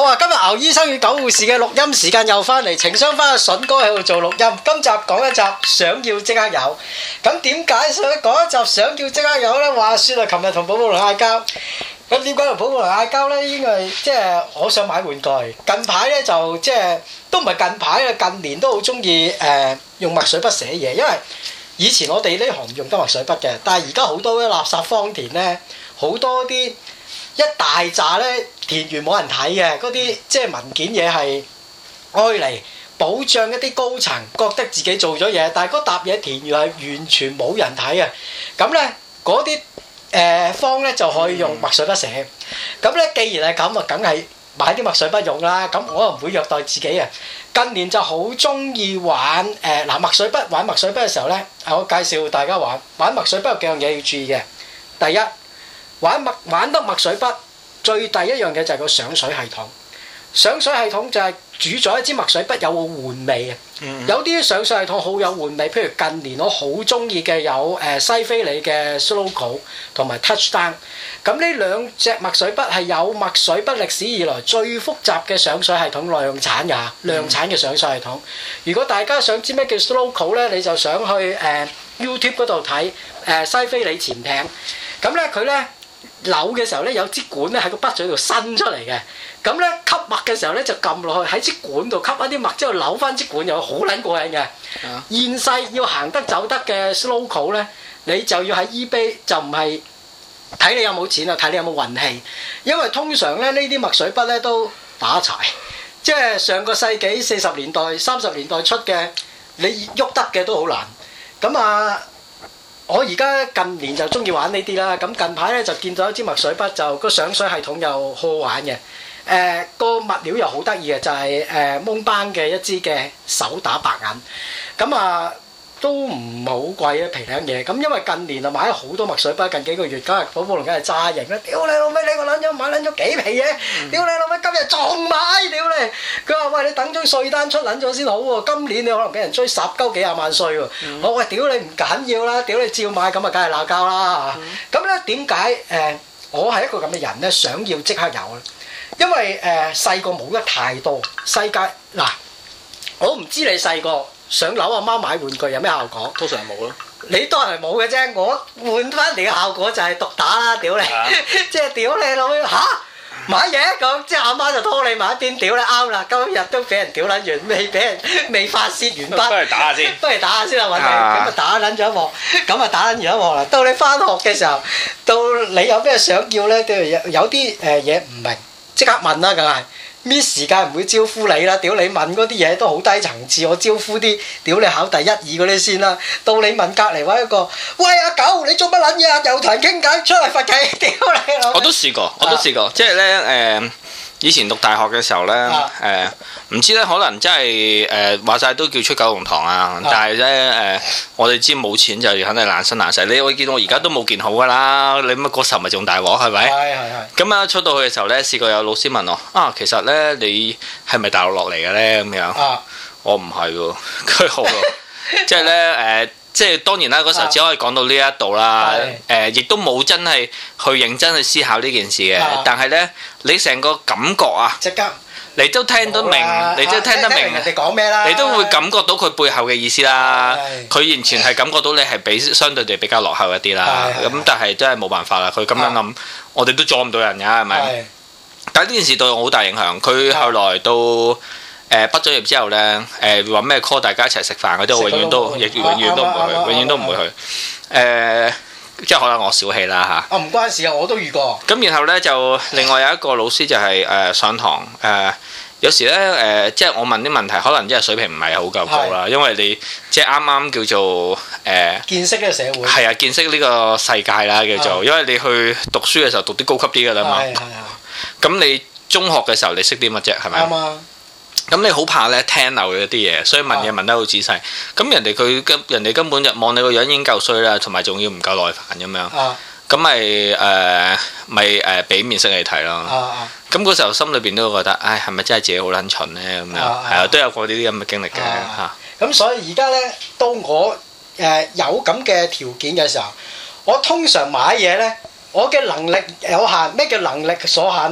啊！今日牛醫生與狗護士嘅錄音時間又翻嚟，情商翻阿筍哥喺度做錄音。今集講一集想要即刻有。咁點解想講一集想要即刻有呢？話説啊，琴日同寶寶龍嗌交。咁點解同寶寶龍嗌交呢？應該係即係我想買玩具。近排呢，就即係都唔係近排啊，近年都好中意用墨水筆寫嘢，因為以前我哋呢行唔用得墨水筆嘅，但係而家好多啲垃圾荒田呢，好多啲一大紮呢。填完冇人睇嘅嗰啲即係文件嘢係愛嚟保障一啲高層覺得自己做咗嘢，但係嗰沓嘢填完係完全冇人睇嘅。咁咧嗰啲方咧就可以用墨水筆寫。咁咧既然係咁啊，梗係買啲墨水筆用啦。咁我又唔會虐待自己啊。近年就好中意玩墨水筆，玩墨水筆嘅時候咧，我介紹大家玩墨水筆有幾樣嘢要注意嘅。第一，玩得墨水筆。最第一樣嘢就係個上水系統，上水系統就係主宰一支墨水筆有個換味嘅。有啲上水系統好有換味，譬如近年我好中意嘅有西非利嘅 Sloco 同埋 Touchdown。咁呢兩隻墨水筆係有墨水筆歷史以來最複雜嘅上水系統量產㗎，量產嘅上水系統。如果大家想知咩叫 Sloco 咧，你就上去YouTube 嗰度睇西非利潛艇。咁咧佢咧。扭嘅時候咧，有支管咧喺個筆嘴度伸出嚟嘅，咁咧吸墨嘅時候咧就撳落去喺支管度吸一啲墨之後扭翻支管，又好撚過癮嘅。現世要行得走得嘅 Sloco 咧，你就要喺 eBay 就唔係睇你有冇錢啊，睇你有冇運氣，因為通常咧呢啲墨水筆咧都打柴，即係上個世紀40年代、30年代出嘅，你喐得嘅都好難。咁啊〜我而家近年就中意玩呢啲啦，咁近排咧就見到一支墨水筆，就個上水系統又好玩嘅，個物料又好得意嘅，就係蒙班嘅一支嘅手打白銀，咁啊都唔好貴啊，皮靚嘢。咁因為近年啊買咗好多墨水筆，近幾個月，今日寶寶龍梗係揸型啦！屌你老味，你個撚樣買撚咗幾皮嘢？屌你老味，今日仲買？屌你！佢話喂，你等張稅單出撚咗先好喎，今年你可能俾人追十鳩幾廿萬稅喎。我喂，屌你唔緊要啦，屌你照買咁啊，梗係鬧交啦嚇。咁咧點解我係一個咁嘅人咧，想要即刻有咧？因為細個冇得太多，世界嗱，我唔知你細個。上樓阿媽買玩具有咩效果？ 通常係冇咯。 你當然係冇嘅啫，我換翻嚟嘅效果就係毒打啦！屌你，即係屌你老味嚇買嘢咁，即係阿媽就拖你埋一邊，屌你啱啦！今日都俾人屌撚完，未發泄完畢。 不如打下先。不如打下先啦，揾你咁啊打撚咗一鑊，咁啊打撚完一鑊啦。到你翻學嘅時候，到你有咩想要咧？有啲嘢唔明，即刻問啦，梗係。Miss 時間唔會招呼你啦，屌你問嗰啲嘢都好低層次，我招呼啲屌你考第一二嗰啲先啦。到你問隔離位一個，喂阿狗，你做乜撚嘢啊？又同人傾偈，出嚟罰企，屌你老！ 我都試過，即係咧以前讀大學嘅時候咧唔知咧可能真係話晒都叫出九龍塘啊，但係咧我哋知冇錢就肯定爛身爛世。你會見到我而家都冇件好噶啦，你乜嗰時候咪仲大鑊係咪？係。咁啊出到去嘅時候咧，試過有老師問我啊，其實咧你係咪大陸落嚟嘅咧咁樣？我唔係喎，佢好即係咧即係當然啦，嗰時候只可以講到呢一度啦。亦都冇真係去認真去思考呢件事嘅。但係咧，你成個感覺啊， 即刻你都聽得明，你都聽得明人哋講咩啦， 你都會感覺到佢背後嘅意思啦。佢完全係感覺到你係比相對地比較落後一啲啦。咁但係真係冇辦法啦，佢咁樣諗，我哋都阻唔到人㗎，係咪？但係呢件事對我好大影響。佢後來到畢咗業之後咧，話咩 call 大家一齊食飯嗰啲，我永遠都唔會去，永遠都唔會去。即係可能我小氣啦嚇。 唔關事啊，我都遇過。 咁然後咧就另外有一個老師就係上堂有時咧即係我問啲問題，可能即係水平唔係好夠高啦，因為你即係啱啱叫做見識呢個社會。係啊，見識呢個世界啦叫做，因為你去讀書嘅時候讀啲高級啲㗎啦嘛。咁你中學嘅時候你識啲乜啫？係咪？啱啊。咁你好怕咧聽漏咗啲嘢，所以問嘢問得好仔細。咁人哋根本就望你個樣已經夠衰啦，同埋仲要唔夠耐煩咁樣。咁咪俾面色你睇咯。咁嗰時候心裏邊都會覺得，唉，係咪真係自己好撚蠢咧？咁樣係啊，都有過呢啲咁嘅經歷嘅嚇。 咁所以而家咧，到我有咁嘅條件嘅時候，我通常買嘢咧，我嘅能力有限。咩叫能力所限咧？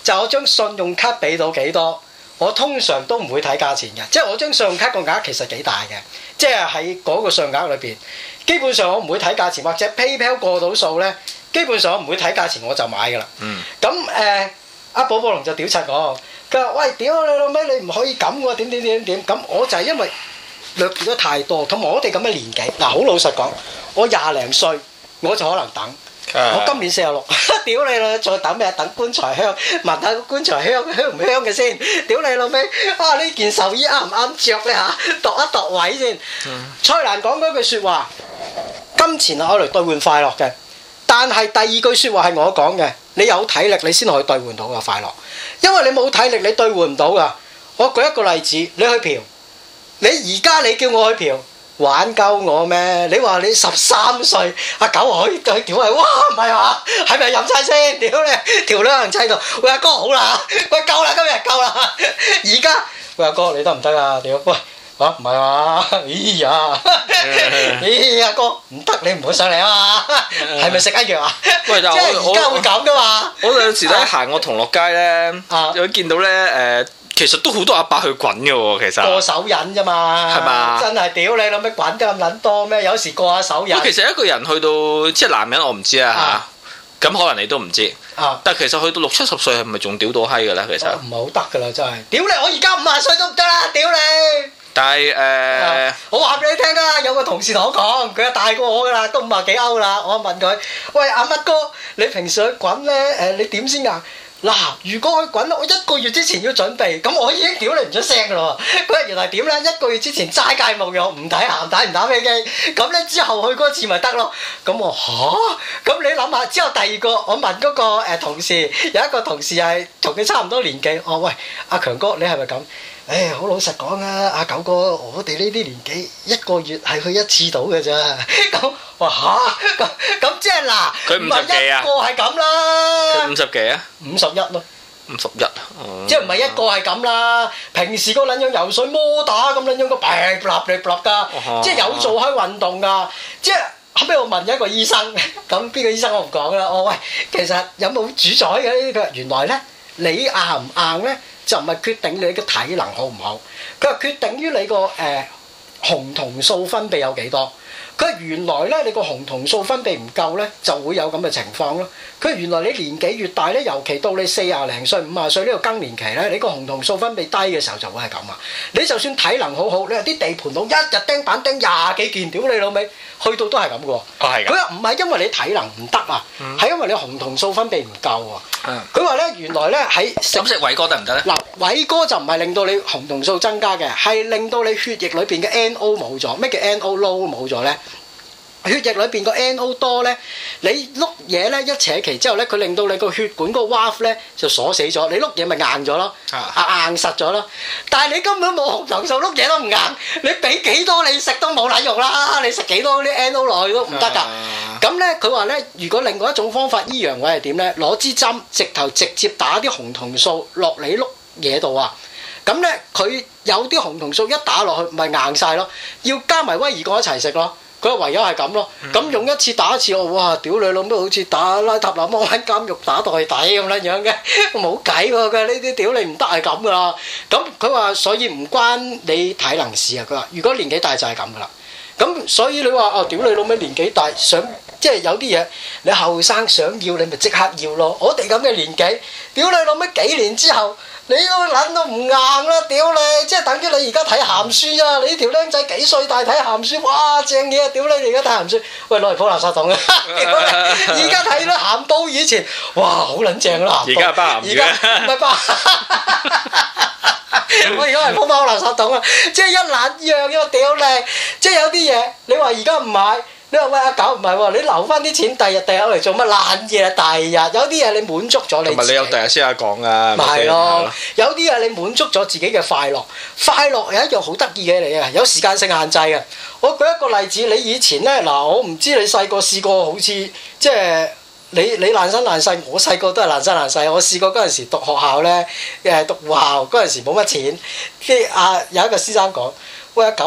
就我張信用卡俾到幾多，我通常都唔會睇價錢嘅，即係我張信用卡個額其實幾大嘅，即係喺嗰個信用額裏邊，基本上我唔會睇價錢，或者 PayPal 過到數咧，基本上我唔會睇價錢我就買㗎啦。咁阿寶寶龍就屌柒我，佢話：喂，屌你老味，你唔可以咁喎，點？咁我就係因為掠奪得太多，同埋我哋咁嘅年紀，嗱好老實講，我廿零歲我就可能等。我今年46，屌你啦！再等咩？等棺材香，聞下個棺材香唔香嘅先。屌你老味！啊呢件壽衣啱唔啱着咧嚇？度一度位先。蔡瀾講嗰句説話：金錢係攞嚟兌換快樂嘅。但係第二句説話係我講嘅，你有體力你先可以兌換到個快樂，因為你冇體力你兌換唔到噶。我舉一個例子，你去嫖，你而家你叫我去嫖。玩鳩我咩？你話你13歲，阿狗可以對屌係，哇唔係嘛？係咪飲晒先？屌你條女行砌度，喂阿哥好啦，喂夠啦今日夠啦，而家喂阿哥你得唔得啊？屌喂嚇唔係嘛？咦呀，咦阿哥唔得你唔好上嚟啊嘛，係咪食一藥啊？ 喂， 即係而家會咁噶嘛？ 我有時咧行過銅鑼街咧，有見到咧其實都好多阿伯去滾嘅喎，其實過手癮啫嘛， 係嘛？ 真係屌你諗咩滾得咁撚多咩？有時過下手癮。 其實一個人去到即係男人，我唔知啊嚇，咁可能你都唔知。但係其實去到60-70歲係咪仲屌到閪嘅咧？其實唔係好得㗎啦，真係。屌你！我而家50歲都唔得啦，屌你！ 但係我話俾你聽啊，有個同事同我講，佢係大過我㗎啦，都50幾歐啦。我問佢：喂阿乜哥，你平時去滾咧你點先㗎？嗱，如果佢滾，我1個月之前要準備，咁我已經屌你唔出聲㗎咯喎！佢話原來點咧？1個月之前齋戒沐浴，唔睇鹹帶，唔打飛機，咁咧之後去嗰次咪得咯？咁我嚇，咁你諗下，之後第二個我問嗰個同事，有一個同事係同佢差唔多年紀，我話喂阿強哥，你係咪咁？好老實講啊，阿九哥，我哋呢啲年紀1個月係去1次到嘅咋，咁話嚇，咁即係嗱， 佢50幾啊？ 一個係咁啦， 佢50幾啊 ？51咯 ，51， 即係唔係一個係咁啦？平時個撚樣游水摩打咁撚樣個劈立㗎，即係有做開運動㗎，即係後尾我問一個醫生，咁邊個醫生我唔講啦，我喂其實有冇主宰嘅？佢話原來咧你硬唔硬咧？就唔係決定你嘅體能好唔好，佢係決定於你個雄酮素分泌有幾多。佢話原來咧你個雄酮素分泌唔夠咧，就會有咁嘅情況咯。佢話原來你年紀越大咧，尤其到你40零歲、50歲呢個更年期咧，你個雄酮素分泌低嘅時候就會係咁啊！你就算體能好好，你話啲地盤佬一日釘板釘20幾件，屌你老味，去到都係咁嘅喎。佢話唔係因為你體能唔得啊，係因為你雄酮素分泌唔夠啊。佢話咧原來咧喺咁食偉哥得唔得咧？ 嗱，偉哥就唔係令到你雄酮素增加嘅，係令到你血液裏邊嘅 NO 冇咗。咩叫 NO low 冇咗咧？血液裏邊個 NO 多咧，你碌嘢咧一扯旗之後咧，佢令到你個血管個 valve 咧就鎖死咗，你碌嘢咪硬咗咯，硬實咗咯。但係你根本冇雄酮素，碌嘢都唔硬，你俾幾多你食都冇撚用啦，你食幾多啲 NO 落去都唔得㗎。咁咧佢話咧，如果另外一種方法醫陽痿係點咧？攞支針直接打啲雄酮素落你碌嘢度啊！咁咧佢有啲雄酮素一打落去咪硬晒咯，要加埋威爾鋼一齊食咯。佢話唯有係咁咯，咁用一次打一次，我哇屌你老母好似打拉塔那摩喺監獄打袋底咁樣樣嘅，冇計喎！佢呢啲屌你唔得係咁噶啦。咁佢話所以唔關你體能事啊。佢話如果年紀大就係咁噶啦。咁所以你話哦屌你老味年紀大想即係有啲嘢你後生想要你咪即刻要咯。我哋咁嘅年紀，屌你老味幾年之後。你都撚到唔硬啦！屌你，即係等於你而家睇鹹書啊！你條僆仔幾歲大睇鹹書？哇，正嘢啊！屌你，你而家睇鹹書，喂攞嚟鋪垃圾桶啊！而家睇到鹹報以前，哇好撚正啦！ 而家係包鹹魚啊！ 唔係包，我而家係鋪包垃圾桶啊！即係一撚樣嘅，屌你！即係有啲嘢，你話而家唔買。你話喂阿狗唔係喎，你留翻啲錢，第日嚟做乜爛嘢啊？第日有啲嘢你滿足咗你自己。同埋你有第日先有講啊。 咪係咯，有啲嘢你滿足咗自己嘅快樂，快樂係一樣好得意嘅嚟嘅，有時間性限制嘅。我舉一個例子，你以前咧嗱，我唔知你細個試過好似即係你爛身爛世，我細個都係爛身爛世。我試過嗰陣時讀學校咧，讀護校嗰陣時冇乜錢，有一個師生講。喂阿狗啊，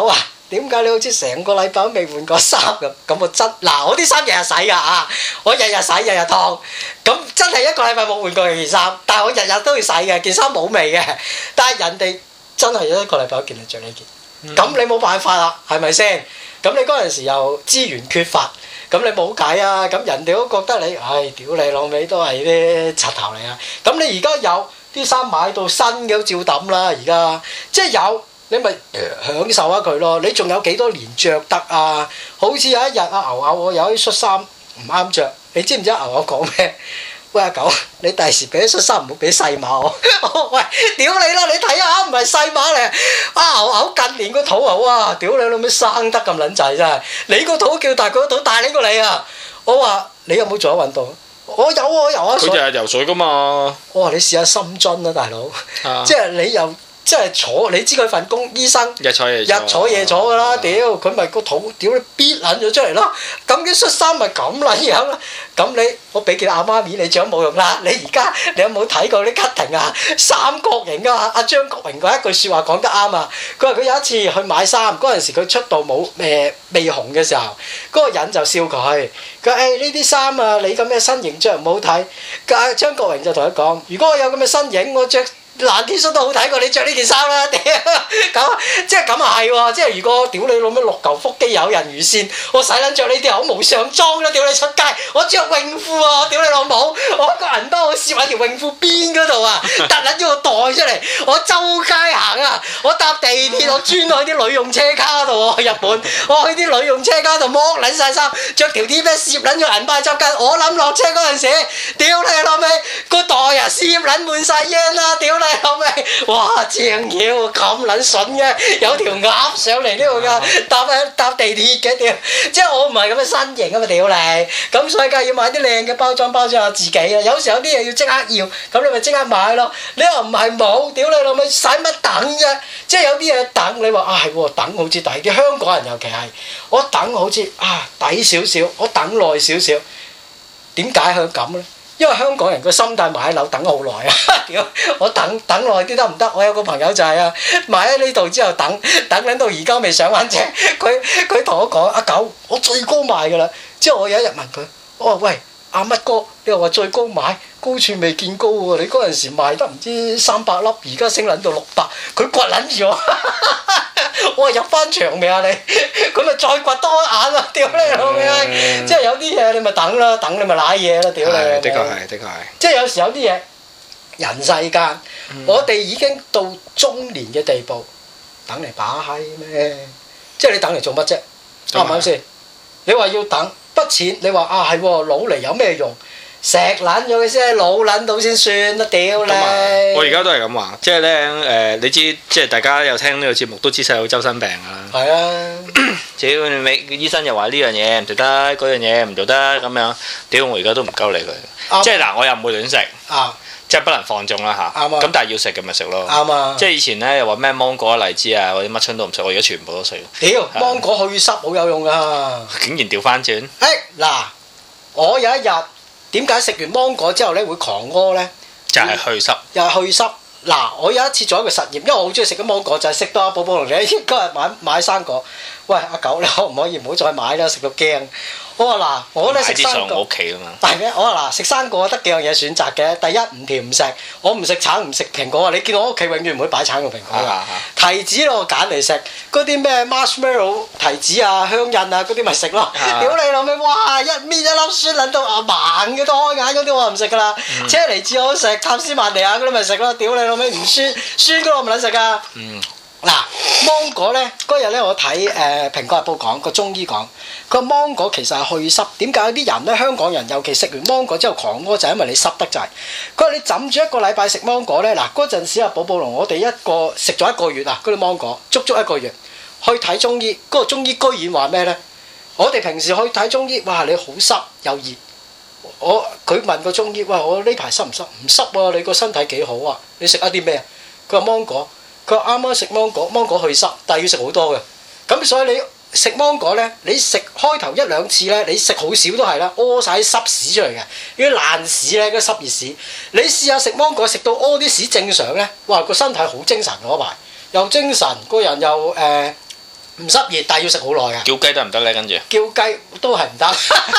點解你好似成個禮拜都未換過衫咁？咁我真嗱，我啲衫日日洗㗎啊！我日日洗，日日燙。咁真係一個禮拜冇換過件衫，但係我日日都要洗嘅，件衫冇味嘅。但係人哋真係一個禮拜一件嚟着呢件，咁你冇辦法啦，係咪先？咁你嗰陣時又資源缺乏，咁你冇計啊！咁人哋都覺得你，唉，屌你老味都係啲柒頭嚟啊！咁你而家有啲衫買到新嘅都照抌啦，而家即係有。你咪享受下佢咯！你仲有幾多年着得啊？好似有一日阿牛牛我有啲恤衫唔啱着，你知唔知阿牛牛講咩？喂阿狗，你第時俾啲恤衫唔好俾細碼我。喂，屌你啦！你睇下唔係細碼嚟。阿牛牛近年個肚好啊！屌你老味生得咁撚滯真係，你個肚叫大，佢個肚大你過你啊！我話你有冇做咗運動？我有啊，我游下水。 佢日日游水噶嘛。 我話你試下深蹲啊，大佬！即係你又。即係坐，你知佢份工醫生日坐夜坐㗎啦，屌佢咪個肚屌你逼撚咗出嚟咯，咁啲恤衫咪咁撚樣啦，咁你我俾件阿媽面你着都冇用啦，你而家你有冇睇過啲 cutting 啊？三角形啊，阿張國榮嗰一句説話講得啱啊，佢話佢有一次去買衫，嗰陣時佢出道冇未紅嘅時候，嗰個人就笑佢，佢話誒呢啲衫啊，你咁嘅身形着唔好睇，張國榮就同佢講，如果我有咁嘅身形，我着爛 T 恤都好睇過你着呢件衫啦，屌咁即係咁啊係喎，即係如果屌你老咩六嚿腹肌有人魚線，我使撚着呢啲好無上裝啦，屌你出街，我着泳褲啊，屌你老母，我個人都攝喺條泳褲邊嗰度啊，突撚咗個袋出嚟，我周街行啊，我搭地鐵我專去啲女用車卡度喎，日本，我去啲女用車卡度剝撚晒衫，着條 T 恤攝撚咗銀包周街，我諗落車嗰陣時，屌你老味個袋啊攝撚滿晒煙啦，屌你！後尾，哇正嘢喎，咁撚筍嘅，有條鴨上嚟呢度㗎，搭地鐵嘅屌，即係我唔係咁嘅身形啊嘛屌你，咁所以梗係要買啲靚嘅包裝下自己啊，有時有啲嘢要即刻要，咁你咪即刻買咯，你又唔係冇，屌你老味使乜等啫？即係有啲嘢等，你話啊係喎，等好似抵啲，香港人尤其係，我等好似啊抵少少，我等耐少少，點解佢咁咧？因為香港人個心態買樓等好耐啊！屌，我等耐啲得唔得？我有個朋友就係啊，買喺呢度之後等緊到而家未上翻車，佢同我講：阿狗，我最高賣㗎啦！之後我有一日問佢，我話喂，阿乜哥，你又話最高買，高處未見高喎！你嗰陣時賣得唔知300粒，而家升撚到600，佢掘撚住我。我話入翻場未啊你？佢咪再掘多一眼啊！屌你老味！即係有啲嘢你咪等啦，等你咪賴嘢啦！屌你！ 的確係。 即係有時有啲嘢，人世間，我哋已經到中年嘅地步，等嚟把閪咩？即係你等嚟做乜啫？啱唔啱先？你話要等筆錢，你話啊係喎，老嚟有咩用？石撚咗佢先，老撚到先算啦！屌你！ 我而家都係咁話，即係咧你知即係大家有聽呢個節目都知細佬周身病㗎啦。係啊！屌你醫生又話呢樣嘢唔做得，嗰樣嘢唔做得咁樣。屌我而家都唔鳩理佢。即係嗱，我又唔會亂食。即係不能放縱啦嚇。咁但係要食嘅咪食咯。即係以前咧又話咩芒果、荔枝啊嗰啲乜春都唔食，我而家全部都食。屌芒果去濕好有用㗎。竟然調翻轉？嗱，我有一日。點解食完芒果之後咧會狂屙咧？就係去濕，又係去濕。嗱，我有一次做一個實驗，因為我好中意食啲芒果，就係食到阿寶寶同你今日買生果。喂，阿狗，你可唔可以唔好再買啦？食到驚。我話嗱，我咧食生果，我屋企啊嘛。係咩？我話嗱，食生果得幾樣嘢選擇嘅。第一唔甜唔食，我唔食橙唔食蘋果啊！你見我屋企永遠唔會擺橙同蘋果㗎。提子我揀嚟食，嗰啲咩 marshmallow 提子啊、香印啊嗰啲咪食咯。屌你老味，哇！一搣一粒酸撚到啊盲嘅都開眼嗰啲我唔食㗎啦。車厘子我食，塔斯曼尼亞嗰啲咪食咯。屌你老味唔酸嗰個我唔撚食㗎。嗱，芒果咧嗰日咧我睇蘋果日報講個中醫講，佢話芒果其實係去濕。點解有啲人咧香港人尤其食完芒果之後狂屙就係因為你濕得滯。佢話你枕住一個禮拜食芒果咧，嗱嗰陣時啊寶寶龍我哋食咗1個月啊嗰啲芒果，足足1個月去睇中醫，嗰個中醫居然話咩咧？我哋平時去睇中醫，哇你好濕又熱，佢問個中醫，哇我呢排濕唔濕？唔濕喎，你個身體幾好啊？你食一啲咩啊？佢話芒果。佢話啱啱食芒果，芒果去濕，但係要食好多嘅。咁所以你食芒果咧，你食開頭1、2次咧，你食好少都係啦，屙晒啲濕屎出嚟嘅，嗰啲爛屎咧，嗰啲濕熱屎。你試下食芒果，食到屙啲屎正常咧，哇個身體好精神嗰排，又精神，個人又唔濕熱，但係要食好耐㗎。 叫雞得唔得咧？跟住叫雞都係唔得，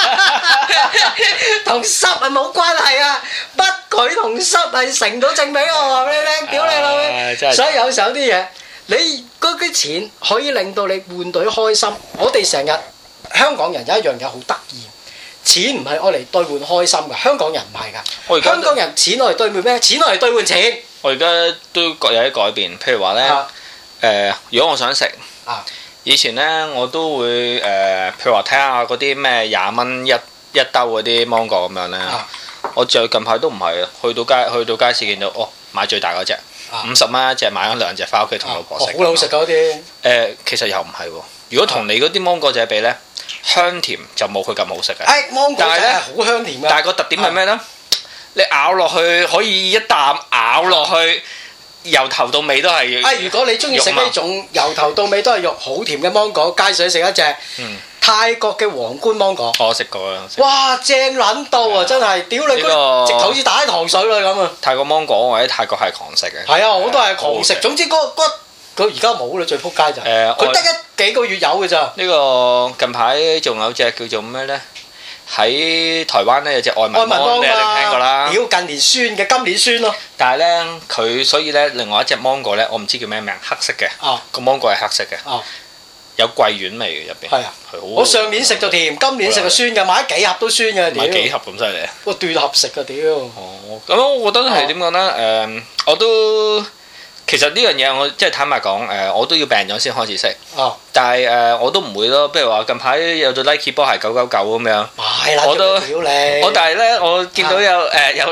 同濕係冇關係啊！不舉同濕係成到正比，我話俾你聽，屌你老味！所以有時候啲嘢，你嗰啲錢可以令到你換隊開心。我哋成日香港人有一樣嘢好得意，錢唔係愛嚟兌換開心㗎，香港人唔係㗎。香港人錢愛嚟兌換咩？錢愛嚟兌換錢。 我而家都有啲改變，譬如話咧，如果我想食。以前咧我都會譬如話睇下嗰啲咩20蚊一兜嗰啲芒果咁樣咧，我最近排都唔係，去到街市見到買最大嗰隻50蚊一隻，買咗2隻翻屋企同老婆食。 好好食嗰啲。 其實又唔係喎，如果同你嗰啲芒果仔比咧，香甜就冇佢咁好食嘅。 芒果仔係好香甜㗎。 但係個特點係咩咧？你咬落去可以一啖咬落去。由頭到尾都係。 如果你中意食呢種由頭到尾都係肉好甜嘅芒果，街上食一隻。泰國嘅皇冠芒果。我食過啦。 哇！正撚到啊！真係，屌你直頭好似打喺糖水啦咁啊！ 泰國芒果我喺泰國係狂食嘅。 係啊，我都係狂食。總之佢而家冇啦，最撲街就。佢得幾個月有嘅咋。呢個近排仲有隻叫做咩咧？喺台灣咧有隻愛文芒，你一定聽過啦。 屌近年酸嘅，今年酸咯。 但係咧佢所以咧另外一隻芒果咧，我唔知叫咩名，黑色嘅。個芒果係黑色嘅。有桂圓味嘅入邊。係啊。我上年食就甜，今年食就酸嘅，買咗幾盒都酸嘅。 買幾盒咁犀利啊！ 我斷盒食嘅屌。 咁我覺得係點講咧？我都。其實呢樣嘢我即係坦白講，我都要病咗先開始食。但係我都唔會咯。譬如話近排有對 Nike 波鞋999咁樣，我都但係咧，我見到有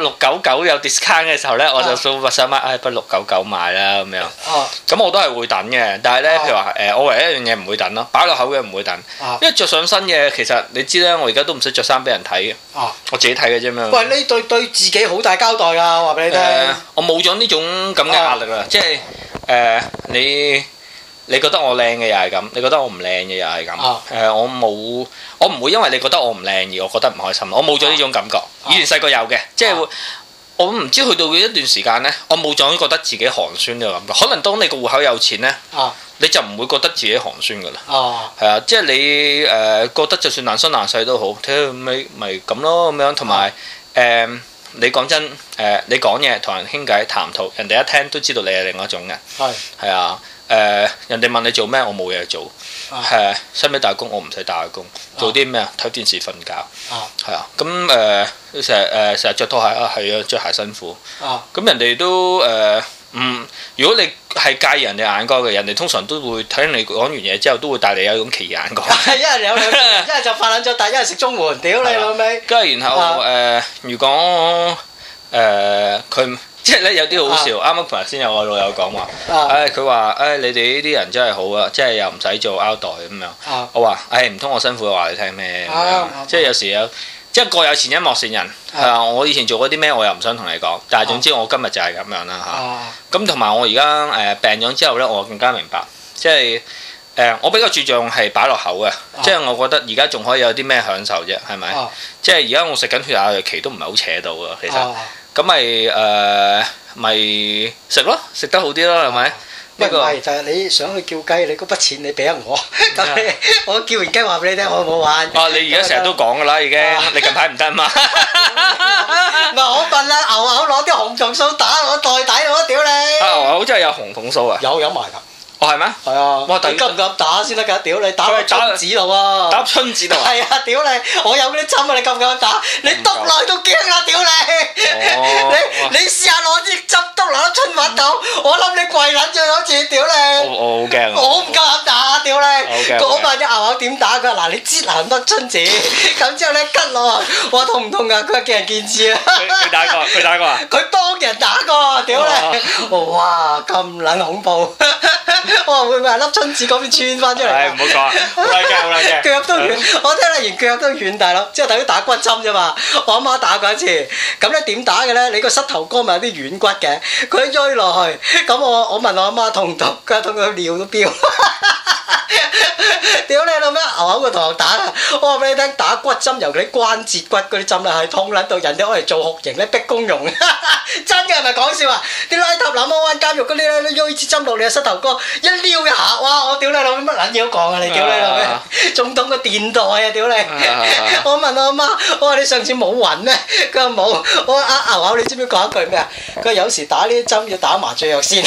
699有 discount 嘅時候咧，我就想買，不如699買啦咁樣。咁我都係會等嘅。但係咧，譬如話我唯一一樣嘢唔會等咯，擺落口嘅唔會等，因為着上身嘅其實你知咧，我而家都唔識着衫俾人睇嘅。我自己睇嘅啫嘛。 喂，你對自己好大交代㗎，我話俾你聽。 我冇咗呢種咁嘅壓力啦，即係你覺得我靚嘅又係咁，你覺得我唔靚嘅又係咁。我唔會因為你覺得我唔靚而我覺得唔開心。我冇咗呢種感覺。以前細個有嘅，即係我唔知去到一段時間呢，我冇咗覺得自己寒酸呢個感覺。可能當你個戶口有錢呢，你就唔會覺得自己寒酸㗎啦。係啊，即係你覺得就算難生難世都好，咪咁咯咁樣，同埋你講真，你講嘢同人傾偈談吐，人哋一聽都知道你係另外一種人。係啊，人哋問你做咩，我冇嘢做。使唔使打工？我唔使打工。做啲咩啊？睇電視、瞓覺。係啊，咁成日着拖鞋啊，係啊，着鞋辛苦。咁人哋都如果你係介意人哋眼光嘅，人哋通常都會睇你講完嘢之後，都會帶你有一種奇異眼光。 一係有兩，一係就發冷咗，但一係食綜援，屌你老味。 跟住然後如果佢即係咧有啲好笑，啱啱琴日先有個老友講話，佢話你哋呢啲人真係好啊，即係又唔使做 outdoor 咁樣。我話唔通我辛苦話你聽咩？即係有時有。即係各有前因莫羨人，我以前做過啲咩，我又唔想同你講。但係總之我今日就係咁樣啦嚇。咁同埋我而家病咗之後咧，我更加明白，即係我比較注重係擺落口嘅。即係我覺得而家仲可以有啲咩享受啫，係咪？即係而家我食緊血壓藥期都唔係好扯到啊，其實。咁咪食咯，食得好啲咯，係咪？ 唔係就係你想去叫雞，你嗰筆錢你俾咗我，咁我叫完雞話俾你聽，我冇玩。 你而家成日都講㗎啦，已經。你近排唔得嘛？ 唔係我笨啦，牛口攞啲紅銅數打我袋底我屌你！ 牛口真係有紅銅數啊？ 有埋㗎。 係咩？ 係啊！哇！你敢唔敢打先得㗎？屌你打喺春子度喎！ 打春子度啊！ 係啊！屌你！我有嗰啲針啊！你敢唔敢打？你篤落去都驚啊！屌你！你試下攞支針篤落粒春襪度，我諗你跪撚咗嗰次！屌你！ 我好驚啊！ 我唔夠膽打！屌你！嗰晚啲牛口點打？佢話嗱你擠難得春子，咁之後咧吉落啊！我話痛唔痛㗎？佢話見仁見智啊！ 佢打過啊！ 佢幫人打過，屌你！哇！咁撚恐怖！我話會唔會係粒春子嗰邊穿翻出嚟？ 唔好講，好撚驚！ 腳都軟，我聽得完腳都軟，大佬，即係等於打骨針啫嘛。我阿媽打過一次，咁咧點打嘅咧？你個膝頭哥咪有啲軟骨嘅，佢一追落去，咁我問我阿媽痛唔痛？佢話痛到尿都飆。 屌你老咩！牛口個同學打啊！我話俾你聽，打骨針，尤其啲關節骨嗰啲針咧，係痛撚到人哋攞嚟做酷刑咧，逼公用。真嘅係咪講笑啊？啲拉塔那摩灣監獄嗰啲咧，攞支針落你個膝頭哥，一撩一下，哇！我屌你老味，乜撚嘢都講啊！你屌你老味，仲痛過電袋啊！屌你！我問我阿媽，我話你上次冇暈咩？佢話冇。我話牛口，你知唔知講一句咩啊？佢話有時打呢啲針要打麻醉藥先。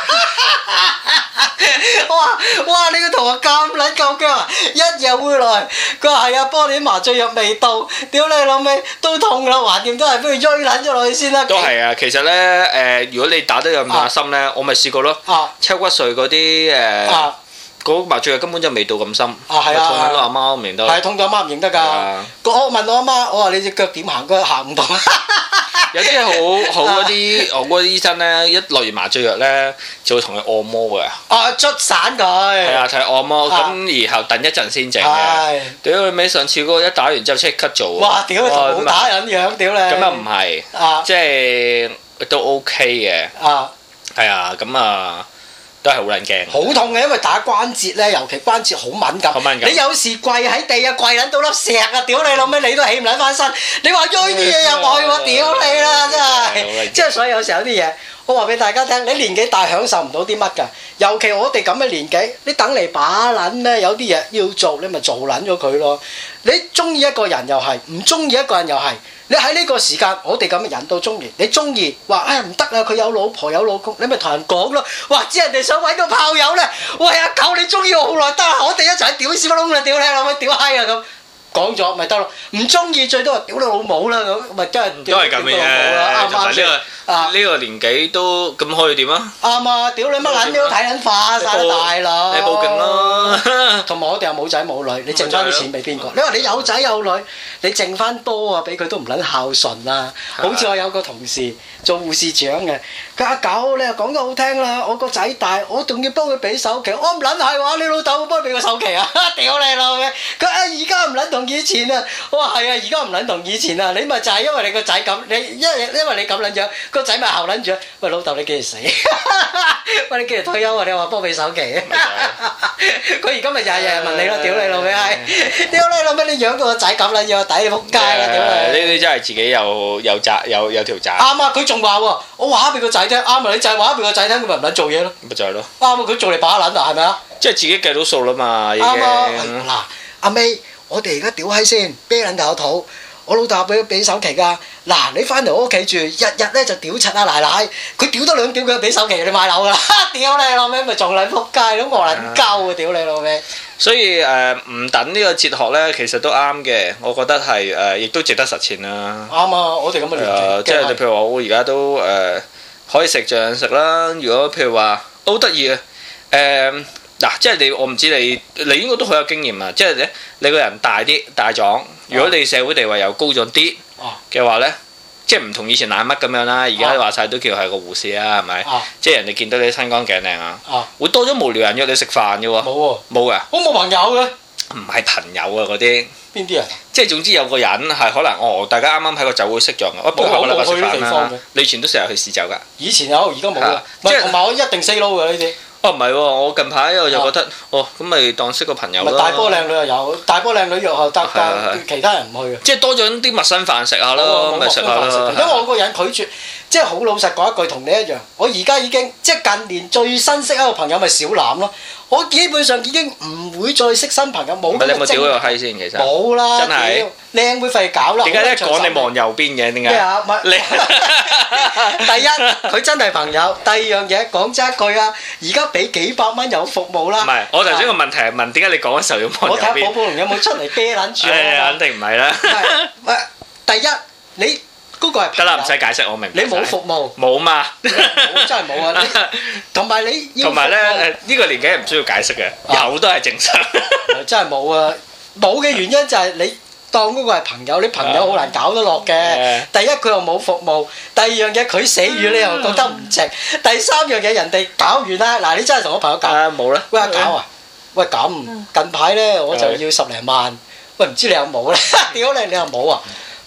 我話：哇！你個同學咁撚夠薑啊！一日會來，佢話係啊，幫你啲麻醉藥未到，屌你老味都痛啦，橫掂都係俾佢追撚咗落去先啦。 都係啊，其實咧如果你打得咁下深咧，我咪試過咯。抽骨髓嗰啲嗰麻醉藥根本就未到咁深。係啊，痛到阿媽唔認得。係痛到阿媽唔認得㗎。我問我阿媽，我話你隻腳點行？佢行唔到。有啲好嗰啲我嗰啲醫生咧，一落完麻醉藥咧，就會同佢按摩嘅。 捽散佢。係啊， 睇按摩，咁然後等一陣先整嘅。屌你尾上次嗰個一打完之後即刻做。哇！屌你同冇打撚樣，屌你！咁又唔係，即係都 OK 嘅。係啊，咁啊。都係好撚驚，好痛嘅，因為打關節咧，尤其關節好敏感。你有時跪喺地啊，跪撚到粒石啊，屌你老味，你都起唔撚翻身。你話追啲嘢入去喎，屌你啦，真係。即係所以有時候有啲嘢，我話俾大家聽，你年紀大享受唔到啲乜㗎。尤其我哋咁嘅年紀，你等嚟把撚咩？有啲嘢要做，你咪做撚咗佢咯。你中意一個人又係，唔中意一個人又係。你喺呢個時間，我哋咁嘅人到中年，你中意話唉唔得啊！佢有老婆有老公，你咪同人講咯。或者人哋想揾個炮友咧，喂阿狗你中意我好耐得啦，我哋一齊屌屎忽窿啦，屌你老味，屌閪啊咁講咗咪得咯。唔中意最多係屌你老母啦咁，咪真係都係咁嘅啫。同埋呢個年紀都咁可以點啊？啱啊！屌你乜撚都睇撚化晒大佬。你報警咯。同埋我哋又冇仔冇女，你剩翻啲錢俾邊個？你話你有仔有女，你剩翻多啊，俾佢都唔撚孝順啊！好似我有個同事做護士長嘅，佢阿狗你又講得好聽啦，我個仔大，我仲要幫佢俾首期，我唔撚係話你老豆會幫佢俾個首期啊！屌你老味！佢而家唔撚同以前啊！我話係啊，而家唔撚同以前啊！你咪就係因為你個仔咁，因為你咁撚樣。個仔咪後撚住，喂老豆你幾時死？喂你幾時退休啊？你話幫俾首期啊？佢而家咪日日問你咯，屌你老味閪！屌你老味，你養到個仔咁撚樣，抵你仆街啦！屌你！呢啲真係自己有條債。啱啊！佢仲話喎，我話俾個仔聽，啱啊！你就係話俾個仔聽，佢咪唔撚做嘢咯？咪就係咯。啱啊！佢做嚟把撚啊，係咪啊？即係自己計到數啦嘛，已經。啱啊！嗱，阿 May，我哋而家屌閪先，啤撚大個肚。我老豆俾首期㗎，嗱你翻嚟我屋企住，日日咧就屌柒阿奶奶，佢屌多兩屌佢俾首期你買樓㗎啦，屌你老味咪仲撚仆街，咁我撚鳩啊屌你老味！所以唔等呢個哲學咧，其實都啱嘅，我覺得係亦都值得實踐啦。啱啊，我哋咁嘅年紀，即係你譬如話我而家都可以食盡食啦。如果譬如話好得意嘅嗱，即係我唔知你應該都好有經驗啊！即係你個人大啲大壯，如果你社會地位又高咗啲嘅話咧，即係唔同以前懶乜咁樣啦。而家話晒都叫係個護士啊，係咪？即係人哋見到你身光頸靚啊，會多咗無聊人約你食飯嘅喎。冇喎，冇㗎。我冇朋友嘅。唔係朋友啊，嗰啲。邊啲人？即係總之有個人係可能大家啱啱喺個酒會識咗嘅。不過下個禮拜食飯啦。你以前都成日去試酒㗎？以前有，而家冇啦。即係同埋我一定 say no 㗎呢啲。唔係喎，我近排我就覺得，咁咪當識個朋友咯。大波靚女又有，大波靚女約後得，但其他人唔去嘅。即係多咗啲陌生飯食下咯，咪食下咯。因為我個人拒絕，即係好老實講一句，同你一樣。我而家已經即係近年最新識一個朋友咪小欖咯。我基本上已經唔會再識新朋友，冇。你有冇屌個閪先？其實冇啦，真係靚會費搞啦。點解一講你望右邊嘅？點解？咩啊？第一，佢真係朋友；第二樣嘢講真一句啊，而家俾幾百蚊有服務啦。唔係，我頭先個問題係問點解你講嘅時候要望右邊？我睇下寶寶龍有冇出嚟啤撚住我。肯定唔係啦。喂，第一你。嗰個係得啦，唔使解釋，我明。你冇服務冇嘛？真係冇啊！同埋你要同埋咧呢個年紀唔需要解釋嘅，有都係正常。真係冇啊！冇嘅原因就係你當嗰個係朋友，你朋友好難搞得落嘅。第一佢又冇服務，第二樣嘢佢死魚你又覺得唔值，第三樣嘢人哋搞完啦，嗱你真係同我朋友搞冇啦。喂阿搞啊！喂咁近排咧我就要10零萬，喂唔知你有冇咧？屌你又冇啊！喂！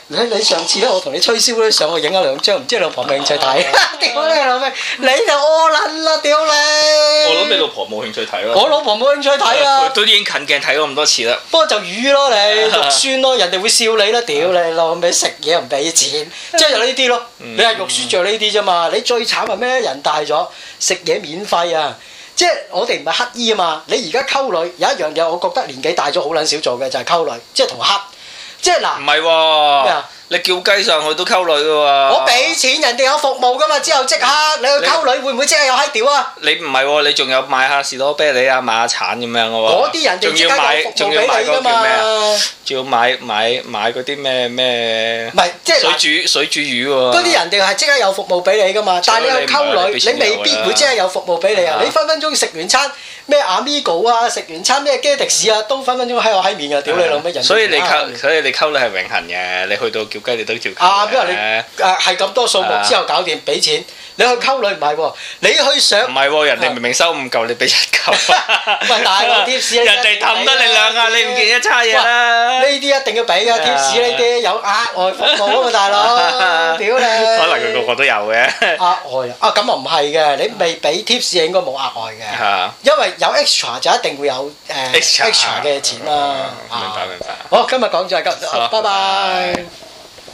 你上次咧，我同你吹簫咧，上去影咗兩張，唔知你老婆有冇興趣睇？屌你老味，你就屙撚啦！屌你！ 我諗你老婆冇興趣睇咯。 我老婆冇興趣睇啊！ 佢都已經近鏡睇咗咁多次啦。 不過就瘀咯，你肉酸咯，人哋會笑你啦！屌你老味，食嘢又唔俾錢，即係就呢啲咯。你係肉酸着呢啲啫嘛？你最慘係咩？人大咗食嘢免費啊！即係我哋唔係乞衣啊嘛！你而家溝女有一樣嘢，我覺得年紀大咗好撚少做嘅就係溝女，即係同乞。即係嗱， 唔係喎，你叫雞上去都溝女嘅喎。 我俾錢人哋有服務㗎嘛，之後即刻你去溝女會唔會即刻有閪屌啊？ 你唔係喎，你仲有買下士多啤梨啊，買下橙咁樣嘅喎。 嗰啲人哋即刻有服務俾你㗎嘛。 仲要買嗰啲咩？ 唔係即係水煮魚喎。 嗰啲人哋係即刻有服務俾你㗎嘛，但係你去溝女，你未必會即刻有服務俾你啊！你分分鐘食完餐咩 Amigo 啊，食完餐咩基迪士啊，都分分鐘喺我閪面㗎，屌你老味人！ 所以你溝女係永恆嘅，你去到叫雞你都叫雞。 因為你係咁多數目之後搞掂，俾錢。你去溝女唔係喎，你去上唔係喎，人哋明明收5嚿，你俾1嚿。 喂，大佬貼士， 人哋氹得你2下，你唔見一差嘢啦。 呢啲一定要俾㗎，貼士呢啲有額外服務啊嘛，大佬。屌你！ 可能佢個個都有嘅。 額外啊，咁啊唔係嘅，你未俾貼士應該冇額外嘅。因為有 extra 就一定會有extra 嘅錢啦。 明白。 好，今日講就係咁，拜拜。